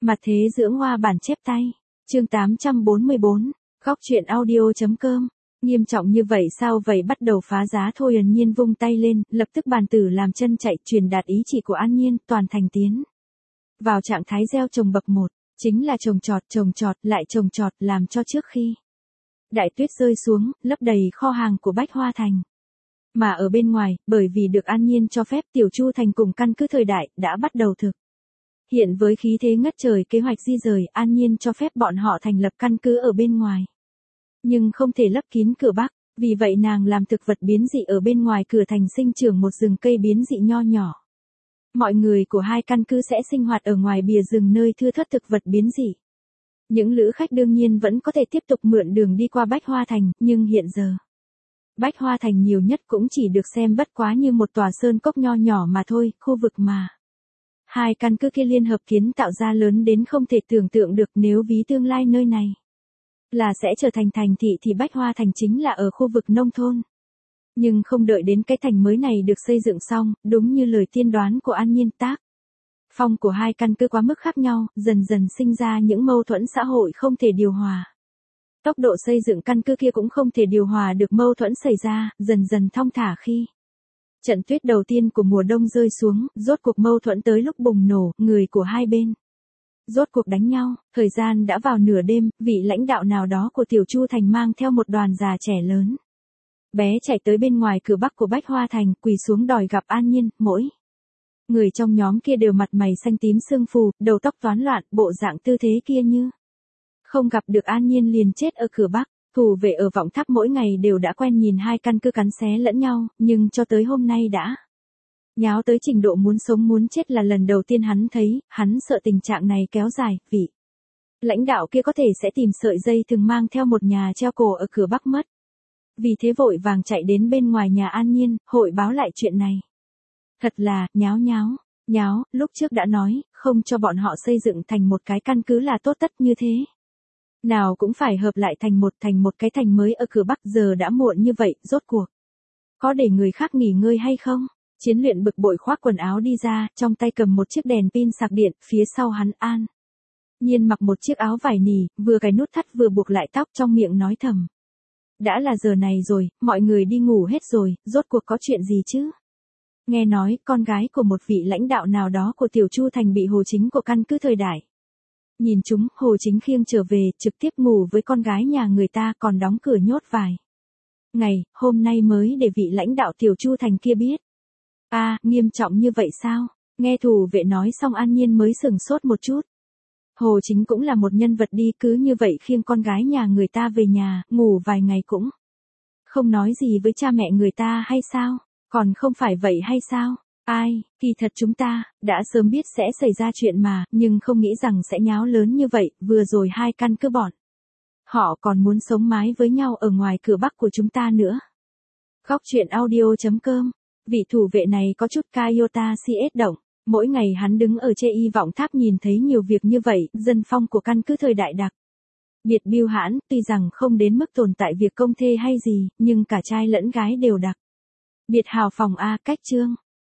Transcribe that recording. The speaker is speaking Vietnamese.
Mặt thế dưỡng hoa bản chép tay. Chương 844. Góc truyện audio.com. Nghiêm trọng như vậy sao vậy, bắt đầu phá giá thôi. An Nhiên vung tay lên, lập tức bàn tử làm chân chạy truyền đạt ý chỉ của An Nhiên, toàn thành tiến vào trạng thái gieo trồng bậc 1, chính là trồng trọt, lại trồng trọt, làm cho trước khi đại tuyết rơi xuống, lấp đầy kho hàng của Bách Hoa Thành. Mà ở bên ngoài, bởi vì được An Nhiên cho phép, Tiểu Chu Thành cùng căn cứ thời đại đã bắt đầu thực hiện với khí thế ngất trời kế hoạch di rời. An Nhiên cho phép bọn họ thành lập căn cứ ở bên ngoài, nhưng không thể lấp kín cửa Bắc, vì vậy nàng làm thực vật biến dị ở bên ngoài cửa thành sinh trưởng một rừng cây biến dị nho nhỏ. Mọi người của hai căn cứ sẽ sinh hoạt ở ngoài bìa rừng nơi thưa thớt thực vật biến dị. Những lữ khách đương nhiên vẫn có thể tiếp tục mượn đường đi qua Bách Hoa Thành, nhưng hiện giờ Bách Hoa Thành nhiều nhất cũng chỉ được xem bất quá như một tòa sơn cốc nho nhỏ mà thôi. Khu vực mà hai căn cứ kia liên hợp kiến tạo ra lớn đến không thể tưởng tượng được. Nếu ví tương lai nơi này là sẽ trở thành thành thị thì Bách Hoa Thành chính là ở khu vực nông thôn. Nhưng không đợi đến cái thành mới này được xây dựng xong, đúng như lời tiên đoán của An Nhiên, tác phong của hai căn cứ quá mức khác nhau, dần dần sinh ra những mâu thuẫn xã hội không thể điều hòa. Tốc độ xây dựng căn cứ kia cũng không thể điều hòa được mâu thuẫn xảy ra, dần dần thong thả. Khi trận tuyết đầu tiên của mùa đông rơi xuống, rốt cuộc mâu thuẫn tới lúc bùng nổ, người của hai bên rốt cuộc đánh nhau. Thời gian đã vào nửa đêm, vị lãnh đạo nào đó của Tiểu Chu Thành mang theo một đoàn già trẻ lớn bé chạy tới bên ngoài cửa Bắc của Bách Hoa Thành, quỳ xuống đòi gặp An Nhiên. Mỗi người trong nhóm kia đều mặt mày xanh tím sưng phù, đầu tóc toán loạn, bộ dạng tư thế kia như không gặp được An Nhiên liền chết ở cửa Bắc. Thủ vệ ở Vọng Tháp mỗi ngày đều đã quen nhìn hai căn cứ cắn xé lẫn nhau, nhưng cho tới hôm nay đã nháo tới trình độ muốn sống muốn chết là lần đầu tiên hắn thấy. Hắn sợ tình trạng này kéo dài, vị lãnh đạo kia có thể sẽ tìm sợi dây thừng mang theo một nhà treo cổ ở cửa Bắc mất. Vì thế vội vàng chạy đến bên ngoài nhà An Nhiên, hội báo lại chuyện này. Thật là, nháo, lúc trước đã nói, không cho bọn họ xây dựng thành một cái căn cứ là tốt tất như thế. Nào cũng phải hợp lại thành một cái thành mới ở cửa Bắc. Giờ đã muộn như vậy, rốt cuộc có để người khác nghỉ ngơi hay không? Chiến Luyện bực bội khoác quần áo đi ra, trong tay cầm một chiếc đèn pin sạc điện, phía sau hắn An Nhiên mặc một chiếc áo vải nỉ, vừa cài nút thắt vừa buộc lại tóc, trong miệng nói thầm. Đã là giờ này rồi, mọi người đi ngủ hết rồi, rốt cuộc có chuyện gì chứ? Nghe nói, con gái của một vị lãnh đạo nào đó của Tiểu Chu Thành bị Hồ Chính của căn cứ thời đại nhìn chúng. Hồ Chính khiêng trở về, trực tiếp ngủ với con gái nhà người ta, còn đóng cửa nhốt vài ngày, hôm nay mới để vị lãnh đạo Tiểu Chu Thành kia biết. Nghiêm trọng như vậy sao? Nghe thủ vệ nói xong An Nhiên mới sửng sốt một chút. Hồ Chính cũng là một nhân vật đi, cứ như vậy khiêng con gái nhà người ta về nhà, ngủ vài ngày cũng không nói gì với cha mẹ người ta hay sao? Còn không phải vậy hay sao? Kỳ thật chúng ta đã sớm biết sẽ xảy ra chuyện mà, nhưng không nghĩ rằng sẽ nháo lớn như vậy. Vừa rồi hai căn cứ bọn họ còn muốn sống mái với nhau ở ngoài cửa Bắc của chúng ta nữa. Góc truyện audio.com. Vị thủ vệ này có chút Kaiota CS động. Mỗi ngày hắn đứng ở chê y Vọng Tháp nhìn thấy nhiều việc như vậy. Dân phong của căn cứ thời đại đặc biệt bưu hãn, tuy rằng không đến mức tồn tại việc công thê hay gì, nhưng cả trai lẫn gái đều đặc biệt hào phóng. Cách chương